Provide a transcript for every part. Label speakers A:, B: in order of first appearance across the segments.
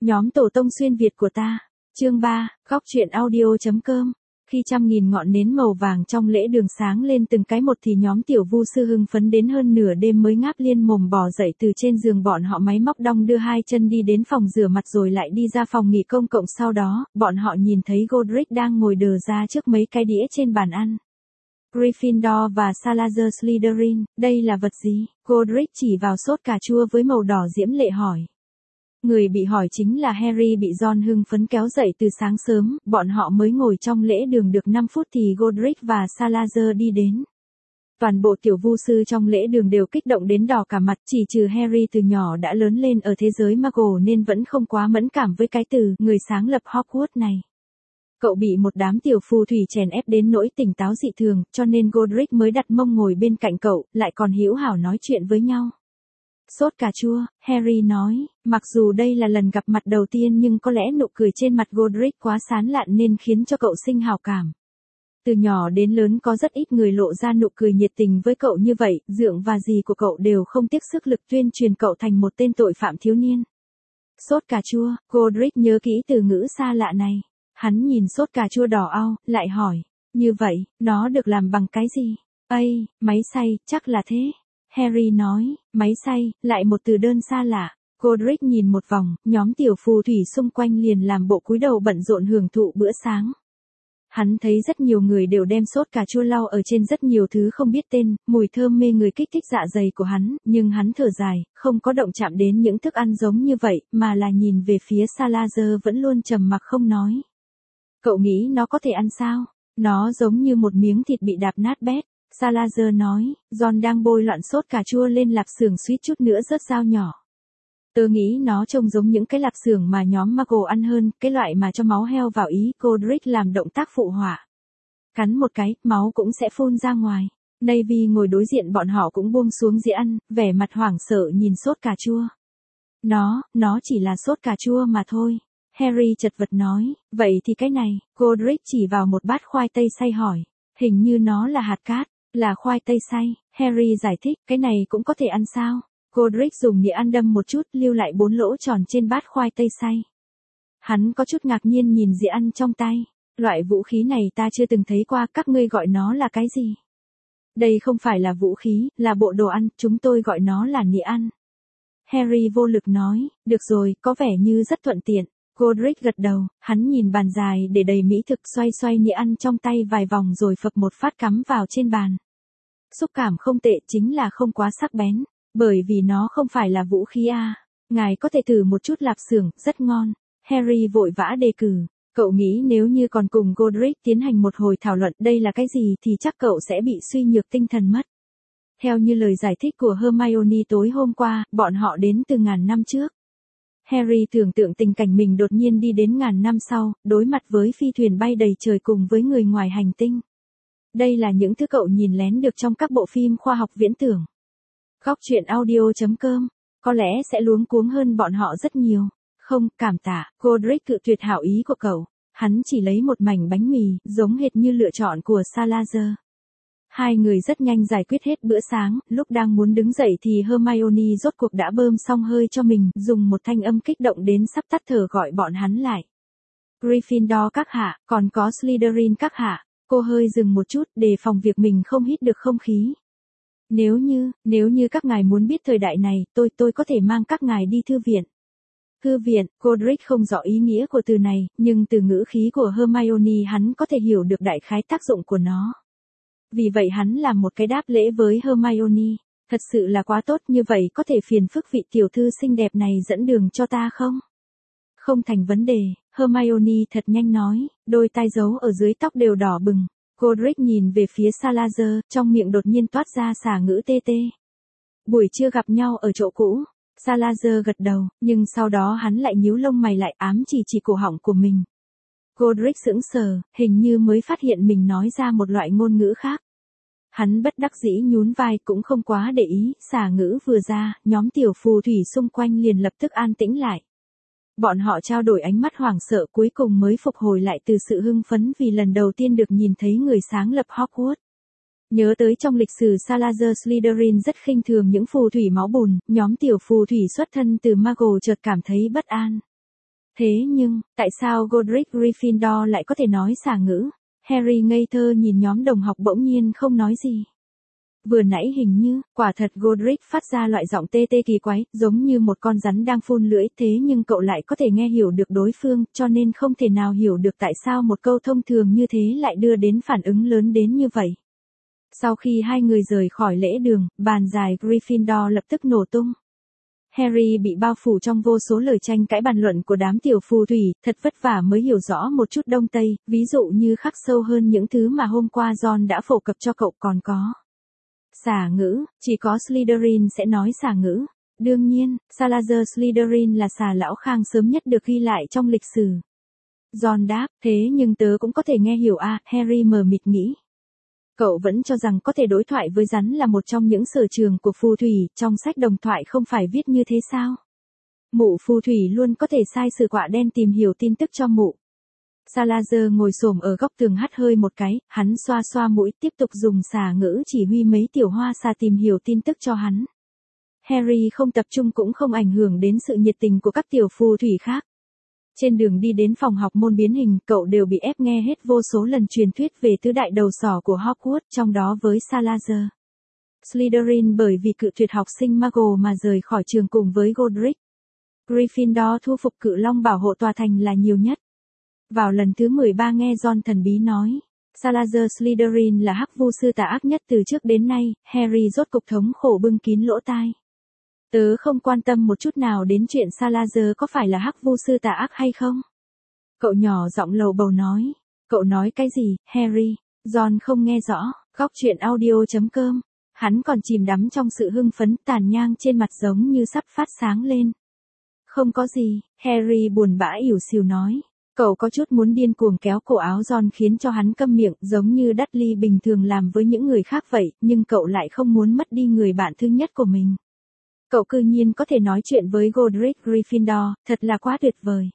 A: Nhóm tổ tông xuyên Việt của ta. Chương 3, góc truyện audio.com. Khi trăm nghìn ngọn nến màu vàng trong lễ đường sáng lên từng cái một thì nhóm tiểu vu sư hưng phấn đến hơn nửa đêm mới ngáp liên mồm bò dậy từ trên giường. Bọn họ máy móc đong đưa hai chân đi đến phòng rửa mặt rồi lại đi ra phòng nghỉ công cộng. Sau đó, bọn họ nhìn thấy Godric đang ngồi đờ ra trước mấy cái đĩa trên bàn ăn. Gryffindor và Salazar Slytherin, đây là vật gì? Godric chỉ vào sốt cà chua với màu đỏ diễm lệ hỏi. Người bị hỏi chính là Harry. Bị Ron hưng phấn kéo dậy từ sáng sớm, bọn họ mới ngồi trong lễ đường được 5 phút thì Godric và Salazar đi đến. Toàn bộ tiểu vu sư trong lễ đường đều kích động đến đỏ cả mặt, chỉ trừ Harry từ nhỏ đã lớn lên ở thế giới Muggle nên vẫn không quá mẫn cảm với cái từ người sáng lập Hogwarts này. Cậu bị một đám tiểu phù thủy chèn ép đến nỗi tỉnh táo dị thường, cho nên Godric mới đặt mông ngồi bên cạnh cậu, lại còn hữu hảo nói chuyện với nhau. Sốt cà chua, Harry nói, mặc dù đây là lần gặp mặt đầu tiên nhưng có lẽ nụ cười trên mặt Godric quá sán lạn nên khiến cho cậu sinh hảo cảm. Từ nhỏ đến lớn có rất ít người lộ ra nụ cười nhiệt tình với cậu như vậy, dượng và dì của cậu đều không tiếc sức lực tuyên truyền cậu thành một tên tội phạm thiếu niên. Sốt cà chua, Godric nhớ kỹ từ ngữ xa lạ này. Hắn nhìn sốt cà chua đỏ au, lại hỏi, như vậy, nó được làm bằng cái gì? Ây, máy xay, chắc là thế. Harry nói, máy xay, lại một từ đơn xa lạ. Godric nhìn một vòng, nhóm tiểu phù thủy xung quanh liền làm bộ cúi đầu bận rộn hưởng thụ bữa sáng. Hắn thấy rất nhiều người đều đem sốt cà chua lau ở trên rất nhiều thứ không biết tên, mùi thơm mê người kích thích dạ dày của hắn, nhưng hắn thở dài, không có động chạm đến những thức ăn giống như vậy, mà là nhìn về phía Salazar vẫn luôn trầm mặc không nói. Cậu nghĩ nó có thể ăn sao? Nó giống như một miếng thịt bị đạp nát bét. Salazar nói, Ron đang bôi loạn sốt cà chua lên lạp xưởng suýt chút nữa rớt dao nhỏ. Tớ nghĩ nó trông giống những cái lạp xưởng mà nhóm Muggle ăn hơn, cái loại mà cho máu heo vào ý. Godric làm động tác phụ họa. Cắn một cái, máu cũng sẽ phun ra ngoài. Navy ngồi đối diện bọn họ cũng buông xuống dĩa ăn, vẻ mặt hoảng sợ nhìn sốt cà chua. Nó chỉ là sốt cà chua mà thôi. Harry chật vật nói, vậy thì cái này, Godric chỉ vào một bát khoai tây xay hỏi. Hình như nó là hạt cát, là khoai tây xay. Harry giải thích, cái này cũng có thể ăn sao? Godric dùng đĩa ăn đâm một chút, lưu lại 4 lỗ tròn trên bát khoai tây xay. Hắn có chút ngạc nhiên nhìn dĩa ăn trong tay. Loại vũ khí này ta chưa từng thấy qua, các ngươi gọi nó là cái gì? Đây không phải là vũ khí, là bộ đồ ăn, chúng tôi gọi nó là nĩa ăn. Harry vô lực nói, được rồi, có vẻ như rất thuận tiện. Godric gật đầu, hắn nhìn bàn dài để đầy mỹ thực xoay xoay nĩa ăn trong tay vài vòng rồi phập một phát cắm vào trên bàn. Xúc cảm không tệ, chính là không quá sắc bén, bởi vì nó không phải là vũ khí à. Ngài có thể thử một chút lạp xưởng, rất ngon. Harry vội vã đề cử, cậu nghĩ nếu như còn cùng Godric tiến hành một hồi thảo luận đây là cái gì thì chắc cậu sẽ bị suy nhược tinh thần mất. Theo như lời giải thích của Hermione tối hôm qua, bọn họ đến từ ngàn năm trước. Harry tưởng tượng tình cảnh mình đột nhiên đi đến ngàn năm sau, đối mặt với phi thuyền bay đầy trời cùng với người ngoài hành tinh. Đây là những thứ cậu nhìn lén được trong các bộ phim khoa học viễn tưởng. Góc truyện audio.com, có lẽ sẽ luống cuống hơn bọn họ rất nhiều. Không, cảm tạ, Godric cự tuyệt hảo ý của cậu. Hắn chỉ lấy một mảnh bánh mì, giống hệt như lựa chọn của Salazar. Hai người rất nhanh giải quyết hết bữa sáng, lúc đang muốn đứng dậy thì Hermione rốt cuộc đã bơm xong hơi cho mình, dùng một thanh âm kích động đến sắp tắt thở gọi bọn hắn lại. Gryffindor các hạ, còn có Slytherin các hạ. Cô hơi dừng một chút, đề phòng việc mình không hít được không khí. Nếu như các ngài muốn biết thời đại này, tôi có thể mang các ngài đi thư viện. Thư viện, Godric không rõ ý nghĩa của từ này, nhưng từ ngữ khí của Hermione hắn có thể hiểu được đại khái tác dụng của nó. Vì vậy hắn làm một cái đáp lễ với Hermione. Thật sự là quá tốt, như vậy có thể phiền phức vị tiểu thư xinh đẹp này dẫn đường cho ta không? Không thành vấn đề, Hermione thật nhanh nói, đôi tai giấu ở dưới tóc đều đỏ bừng. Godric nhìn về phía Salazar, trong miệng đột nhiên toát ra xả ngữ tê tê. Buổi trưa gặp nhau ở chỗ cũ. Salazar gật đầu, nhưng sau đó hắn lại nhíu lông mày lại ám chỉ cổ họng của mình. Godric sững sờ, hình như mới phát hiện mình nói ra một loại ngôn ngữ khác. Hắn bất đắc dĩ nhún vai cũng không quá để ý, xả ngữ vừa ra, nhóm tiểu phù thủy xung quanh liền lập tức an tĩnh lại. Bọn họ trao đổi ánh mắt hoảng sợ cuối cùng mới phục hồi lại từ sự hưng phấn vì lần đầu tiên được nhìn thấy người sáng lập Hogwarts. Nhớ tới trong lịch sử Salazar Slytherin rất khinh thường những phù thủy máu bùn, nhóm tiểu phù thủy xuất thân từ Muggle chợt cảm thấy bất an. Thế nhưng, tại sao Godric Gryffindor lại có thể nói xả ngữ? Harry ngây thơ nhìn nhóm đồng học bỗng nhiên không nói gì. Vừa nãy hình như, quả thật Godric phát ra loại giọng tê tê kỳ quái, giống như một con rắn đang phun lưỡi, thế nhưng cậu lại có thể nghe hiểu được đối phương, cho nên không thể nào hiểu được tại sao một câu thông thường như thế lại đưa đến phản ứng lớn đến như vậy. Sau khi hai người rời khỏi lễ đường, bàn dài Gryffindor lập tức nổ tung. Harry bị bao phủ trong vô số lời tranh cãi bàn luận của đám tiểu phù thủy, thật vất vả mới hiểu rõ một chút Đông Tây, ví dụ như khắc sâu hơn những thứ mà hôm qua Ron đã phổ cập cho cậu còn có. Xả ngữ, chỉ có Slytherin sẽ nói xả ngữ. Đương nhiên, Salazar Slytherin là xà lão khang sớm nhất được ghi lại trong lịch sử. Ron đáp, thế nhưng tớ cũng có thể nghe hiểu à, Harry mờ mịt nghĩ. Cậu vẫn cho rằng có thể đối thoại với rắn là một trong những sở trường của phù thủy, trong sách đồng thoại không phải viết như thế sao? Mụ phù thủy luôn có thể sai sự quạ đen tìm hiểu tin tức cho mụ. Salazar ngồi xổm ở góc tường hắt hơi một cái, hắn xoa xoa mũi tiếp tục dùng xả ngữ chỉ huy mấy tiểu hoa xà tìm hiểu tin tức cho hắn. Harry không tập trung cũng không ảnh hưởng đến sự nhiệt tình của các tiểu phù thủy khác. Trên đường đi đến phòng học môn biến hình, cậu đều bị ép nghe hết vô số lần truyền thuyết về tứ đại đầu sỏ của Hogwarts, trong đó với Salazar. Slytherin bởi vì cự tuyệt học sinh Muggle mà rời khỏi trường cùng với Godric. Gryffindor thu phục cự long bảo hộ tòa thành là nhiều nhất. Vào lần thứ 13 nghe Ron thần bí nói, Salazar Slytherin là hắc vu sư tà ác nhất từ trước đến nay, Harry rốt cục thống khổ bưng kín lỗ tai. Tớ không quan tâm một chút nào đến chuyện Salazar có phải là hắc vu sư tà ác hay không. Cậu nhỏ giọng lầu bầu nói. Cậu nói cái gì, Harry? Ron không nghe rõ, góc chuyện audio.com. Hắn còn chìm đắm trong sự hưng phấn, tàn nhang trên mặt giống như sắp phát sáng lên. Không có gì, Harry buồn bã ỉu xìu nói. Cậu có chút muốn điên cuồng kéo cổ áo Ron khiến cho hắn câm miệng, giống như Dudley bình thường làm với những người khác vậy, nhưng cậu lại không muốn mất đi người bạn thứ nhất của mình. Cậu cư nhiên có thể nói chuyện với Godric Gryffindor, thật là quá tuyệt vời.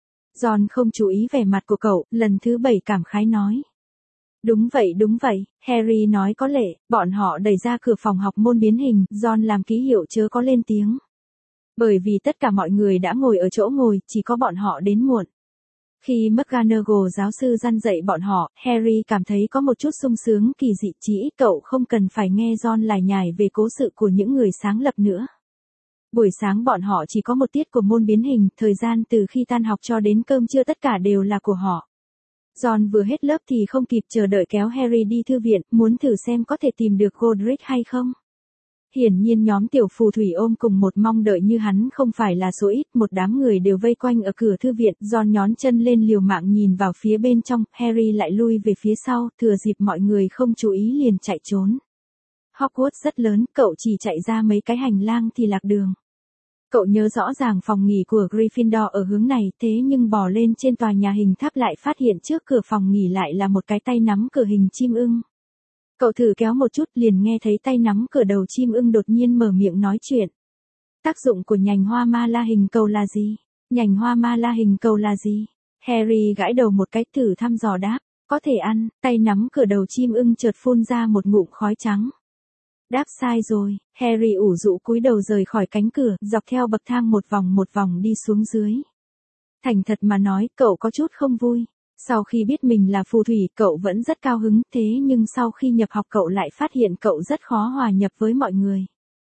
A: Ron không chú ý vẻ mặt của cậu, lần thứ 7 cảm khái nói. Đúng vậy, Harry nói có lệ, bọn họ đẩy ra cửa phòng học môn biến hình, Ron làm ký hiệu chớ có lên tiếng. Bởi vì tất cả mọi người đã ngồi ở chỗ ngồi, chỉ có bọn họ đến muộn. Khi McGonagall giáo sư răn dạy bọn họ, Harry cảm thấy có một chút sung sướng kỳ dị, chỉ ít cậu không cần phải nghe Ron lải nhải về cố sự của những người sáng lập nữa. Buổi sáng bọn họ chỉ có một tiết của môn biến hình, thời gian từ khi tan học cho đến cơm trưa tất cả đều là của họ. Ron vừa hết lớp thì không kịp chờ đợi kéo Harry đi thư viện, muốn thử xem có thể tìm được Godric hay không. Hiển nhiên nhóm tiểu phù thủy ôm cùng một mong đợi như hắn không phải là số ít, một đám người đều vây quanh ở cửa thư viện, Ron nhón chân lên liều mạng nhìn vào phía bên trong, Harry lại lui về phía sau, thừa dịp mọi người không chú ý liền chạy trốn. Hogwarts rất lớn, cậu chỉ chạy ra mấy cái hành lang thì lạc đường. Cậu nhớ rõ ràng phòng nghỉ của Gryffindor ở hướng này, thế nhưng bò lên trên tòa nhà hình tháp lại phát hiện trước cửa phòng nghỉ lại là một cái tay nắm cửa hình chim ưng. Cậu thử kéo một chút liền nghe thấy tay nắm cửa đầu chim ưng đột nhiên mở miệng nói chuyện. Tác dụng của nhành hoa ma la hình cầu là gì? Nhành hoa ma la hình cầu là gì? Harry gãi đầu một cái thử thăm dò đáp. Có thể ăn, tay nắm cửa đầu chim ưng chợt phun ra một ngụm khói trắng. Đáp sai rồi, Harry ủ rũ cúi đầu rời khỏi cánh cửa, dọc theo bậc thang một vòng đi xuống dưới. Thành thật mà nói, cậu có chút không vui. Sau khi biết mình là phù thủy, cậu vẫn rất cao hứng, thế nhưng sau khi nhập học cậu lại phát hiện cậu rất khó hòa nhập với mọi người.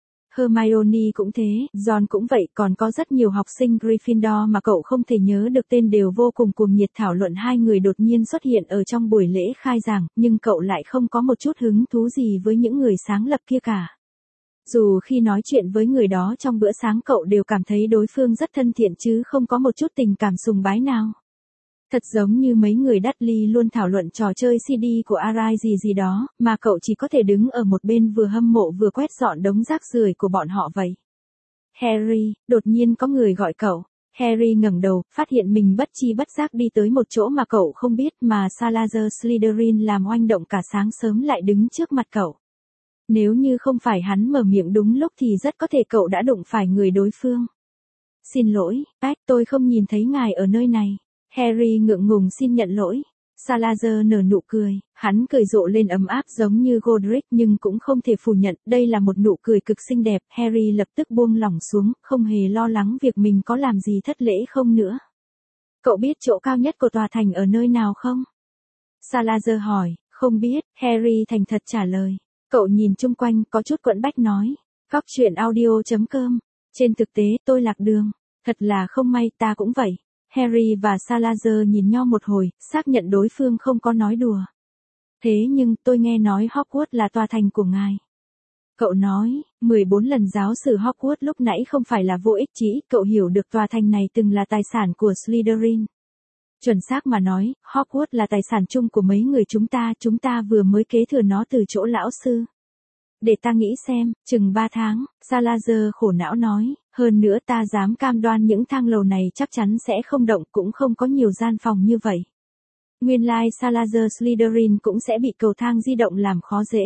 A: Hermione cũng thế, Ron cũng vậy, còn có rất nhiều học sinh Gryffindor mà cậu không thể nhớ được tên đều vô cùng cuồng nhiệt thảo luận hai người đột nhiên xuất hiện ở trong buổi lễ khai giảng, nhưng cậu lại không có một chút hứng thú gì với những người sáng lập kia cả. Dù khi nói chuyện với người đó trong bữa sáng cậu đều cảm thấy đối phương rất thân thiện chứ không có một chút tình cảm sùng bái nào. Thật giống như mấy người Dudley luôn thảo luận trò chơi CD của Arai gì đó, mà cậu chỉ có thể đứng ở một bên vừa hâm mộ vừa quét dọn đống rác rưởi của bọn họ vậy. Harry, đột nhiên có người gọi cậu. Harry ngẩng đầu, phát hiện mình bất chi bất giác đi tới một chỗ mà cậu không biết mà Salazar Slytherin làm oanh động cả sáng sớm lại đứng trước mặt cậu. Nếu như không phải hắn mở miệng đúng lúc thì rất có thể cậu đã đụng phải người đối phương. Xin lỗi, tôi không nhìn thấy ngài ở nơi này. Harry ngượng ngùng xin nhận lỗi. Salazar nở nụ cười, hắn cười rộ lên ấm áp giống như Godric nhưng cũng không thể phủ nhận, đây là một nụ cười cực xinh đẹp. Harry lập tức buông lỏng xuống, không hề lo lắng việc mình có làm gì thất lễ không nữa. Cậu biết chỗ cao nhất của tòa thành ở nơi nào không? Salazar hỏi. Không biết, Harry thành thật trả lời. Cậu nhìn chung quanh, có chút quẫn bách nói. Góc truyện audio.com. Trên thực tế, tôi lạc đường. Thật là không may, ta cũng vậy. Harry và Salazar nhìn nhau một hồi, xác nhận đối phương không có nói đùa. Thế nhưng, tôi nghe nói Hogwarts là tòa thành của ngài. Cậu nói, 14 lần giáo sử Hogwarts lúc nãy không phải là vô ích chỉ, cậu hiểu được tòa thành này từng là tài sản của Slytherin. Chuẩn xác mà nói, Hogwarts là tài sản chung của mấy người chúng ta vừa mới kế thừa nó từ chỗ lão sư. Để ta nghĩ xem, chừng 3 tháng, Salazar khổ não nói, hơn nữa ta dám cam đoan những thang lầu này chắc chắn sẽ không động, cũng không có nhiều gian phòng như vậy. Nguyên lai Salazar Slytherin cũng sẽ bị cầu thang di động làm khó dễ.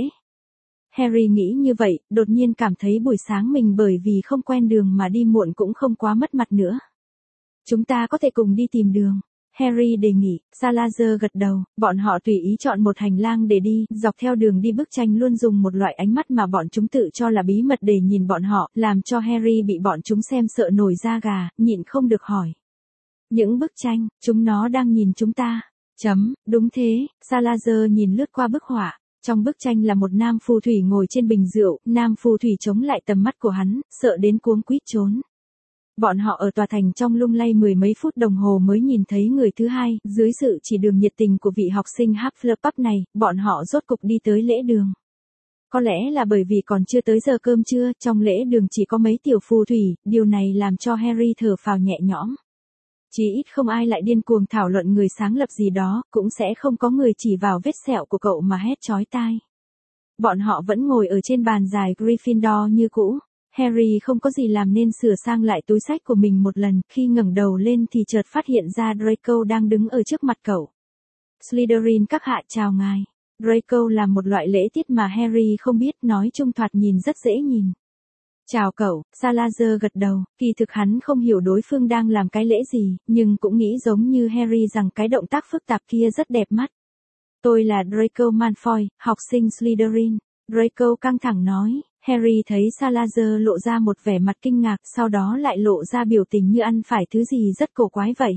A: Harry nghĩ như vậy, đột nhiên cảm thấy buổi sáng mình bởi vì không quen đường mà đi muộn cũng không quá mất mặt nữa. Chúng ta có thể cùng đi tìm đường. Harry đề nghị. Salazar gật đầu, bọn họ tùy ý chọn một hành lang để đi, dọc theo đường đi bức tranh luôn dùng một loại ánh mắt mà bọn chúng tự cho là bí mật để nhìn bọn họ, làm cho Harry bị bọn chúng xem sợ nổi da gà, nhịn không được hỏi. Những bức tranh, chúng nó đang nhìn chúng ta. Đúng thế, Salazar nhìn lướt qua bức họa. Trong bức tranh là một nam phù thủy ngồi trên bình rượu, nam phù thủy chống lại tầm mắt của hắn, sợ đến cuống quýt trốn. Bọn họ ở tòa thành trong lung lay mười mấy phút đồng hồ mới nhìn thấy người thứ hai, dưới sự chỉ đường nhiệt tình của vị học sinh Hufflepuff này, bọn họ rốt cục đi tới lễ đường. Có lẽ là bởi vì còn chưa tới giờ cơm trưa, trong lễ đường chỉ có mấy tiểu phù thủy, điều này làm cho Harry thở phào nhẹ nhõm. Chỉ ít không ai lại điên cuồng thảo luận người sáng lập gì đó, cũng sẽ không có người chỉ vào vết sẹo của cậu mà hét chói tai. Bọn họ vẫn ngồi ở trên bàn dài Gryffindor như cũ. Harry không có gì làm nên sửa sang lại túi xách của mình một lần, khi ngẩng đầu lên thì chợt phát hiện ra Draco đang đứng ở trước mặt cậu. Slytherin các hạ chào ngài. Draco là một loại lễ tiết mà Harry không biết, nói chung thoạt nhìn rất dễ nhìn. Chào cậu, Salazar gật đầu, kỳ thực hắn không hiểu đối phương đang làm cái lễ gì, nhưng cũng nghĩ giống như Harry rằng cái động tác phức tạp kia rất đẹp mắt. Tôi là Draco Malfoy, học sinh Slytherin. Draco căng thẳng nói. Harry thấy Salazar lộ ra một vẻ mặt kinh ngạc, sau đó lại lộ ra biểu tình như ăn phải thứ gì rất cổ quái vậy.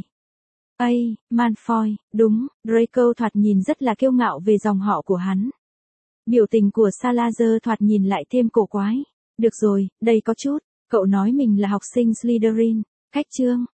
A: Ây, Malfoy, đúng, Draco thoạt nhìn rất là kiêu ngạo về dòng họ của hắn. Biểu tình của Salazar thoạt nhìn lại thêm cổ quái. Được rồi, đây có chút, cậu nói mình là học sinh Slytherin. Cách chương.